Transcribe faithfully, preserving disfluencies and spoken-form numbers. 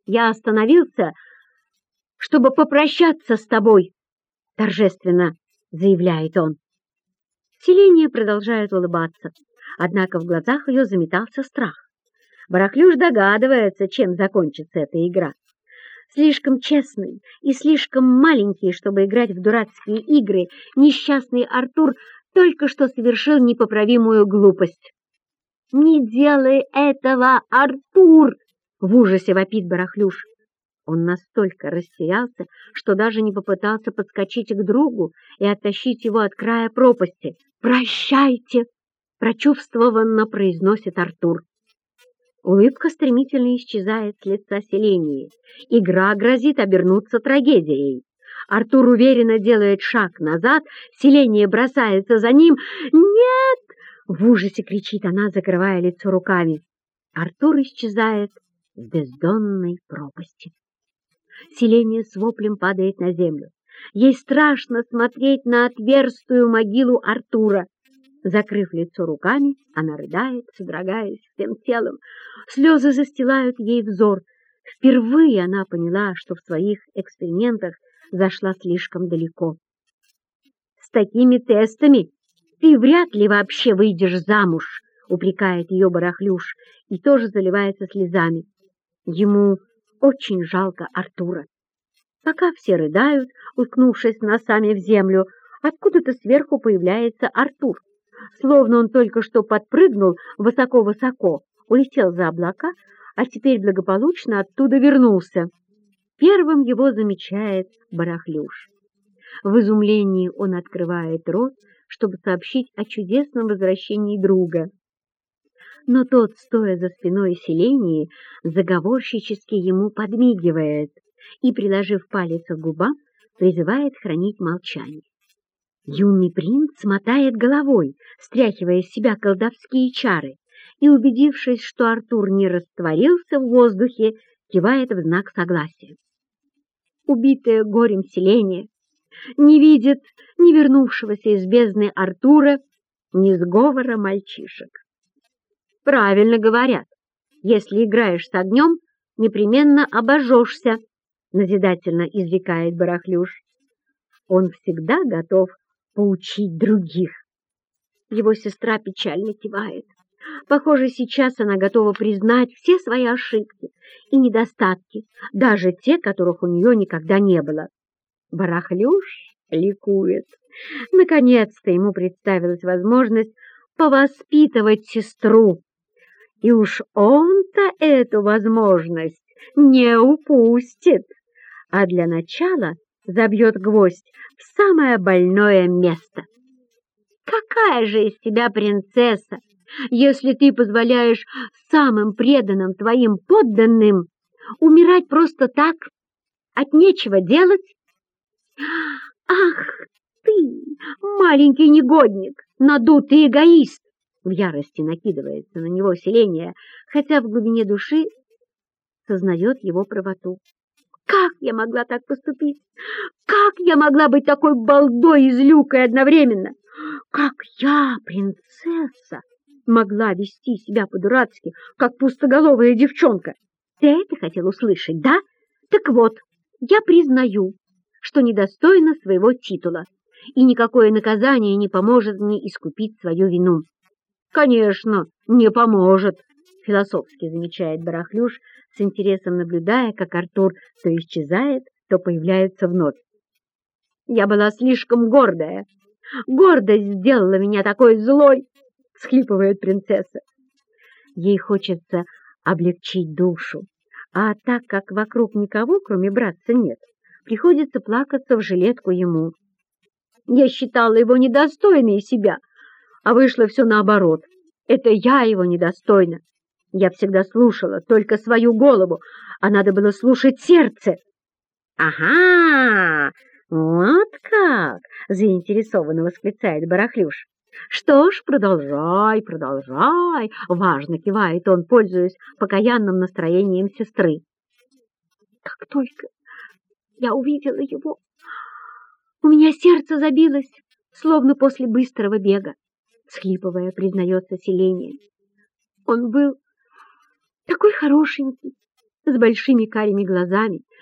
Я остановился, чтобы попрощаться с тобой, торжественно заявляет он. Селения продолжает улыбаться, однако в глазах ее заметался страх. Барахлюш догадывается, чем закончится эта игра. Слишком честный и слишком маленький, чтобы играть в дурацкие игры, несчастный Артур только что совершил непоправимую глупость. «Не делай этого, Артур!» — в ужасе вопит Барахлюш. Он настолько растерялся, что даже не попытался подскочить к другу и оттащить его от края пропасти. «Прощайте!» — прочувствованно произносит Артур. Улыбка стремительно исчезает с лица Селении. Игра грозит обернуться трагедией. Артур уверенно делает шаг назад, Селения бросается за ним. «Нет!» — в ужасе кричит она, закрывая лицо руками. Артур исчезает в бездонной пропасти. Селения с воплем падает на землю. Ей страшно смотреть на отверстую могилу Артура. Закрыв лицо руками, она рыдает, содрогаясь всем телом. Слезы застилают ей взор. Впервые она поняла, что в своих экспериментах зашла слишком далеко. «С такими тестами ты вряд ли вообще выйдешь замуж», — упрекает ее Барахлюш и тоже заливается слезами. Ему очень жалко Артура. Пока все рыдают, уткнувшись носами в землю, откуда-то сверху появляется Артур. Словно он только что подпрыгнул высоко-высоко, улетел за облака, а теперь благополучно оттуда вернулся. Первым его замечает Барахлюш. В изумлении он открывает рот, чтобы сообщить о чудесном возвращении друга. Но тот, стоя за спиной Селении, заговорщически ему подмигивает и, приложив палец к губам, призывает хранить молчание. Юный принц мотает головой, стряхивая с себя колдовские чары, и, убедившись, что Артур не растворился в воздухе, кивает в знак согласия. Убитая горем Селения не видит ни вернувшегося из бездны Артура, ни сговора мальчишек. Правильно говорят, если играешь с огнем, непременно обожжешься, назидательно изрекает Барахлюш. Он всегда готов поучить других. Его сестра печально кивает. Похоже, сейчас она готова признать все свои ошибки и недостатки, даже те, которых у нее никогда не было. Барахлюш ликует. Наконец-то ему представилась возможность повоспитывать сестру. И уж он-то эту возможность не упустит, а для начала забьет гвоздь в самое больное место. Какая же из тебя принцесса, если ты позволяешь самым преданным твоим подданным умирать просто так, от нечего делать? Ах ты, маленький негодник, надутый эгоист! В ярости накидывается на него Селения, хотя в глубине души сознает его правоту. Как я могла так поступить? Как я могла быть такой балдой и злюкой одновременно? Как я, принцесса, могла вести себя по-дурацки, как пустоголовая девчонка? Ты это хотел услышать, да? Так вот, я признаю, что недостойна своего титула, и никакое наказание не поможет мне искупить свою вину. Конечно, не поможет, философски замечает Барахлюш, с интересом наблюдая, как Артур то исчезает, то появляется вновь. Я была слишком гордая. Гордость сделала меня такой злой, всхлипывает принцесса. Ей хочется облегчить душу, а так как вокруг никого, кроме братца, нет, приходится плакаться в жилетку ему. Я считала его недостойной себя, а вышло все наоборот. Это я его недостойна. Я всегда слушала только свою голову, а надо было слушать сердце. — Ага, вот как! — заинтересованно восклицает Барахлюш. — Что ж, продолжай, продолжай! — важно кивает он, пользуясь покаянным настроением сестры. Как только я увидела его, у меня сердце забилось, словно после быстрого бега, — схлипывая, признается Селения. Он был такой хорошенький, с большими карими глазами,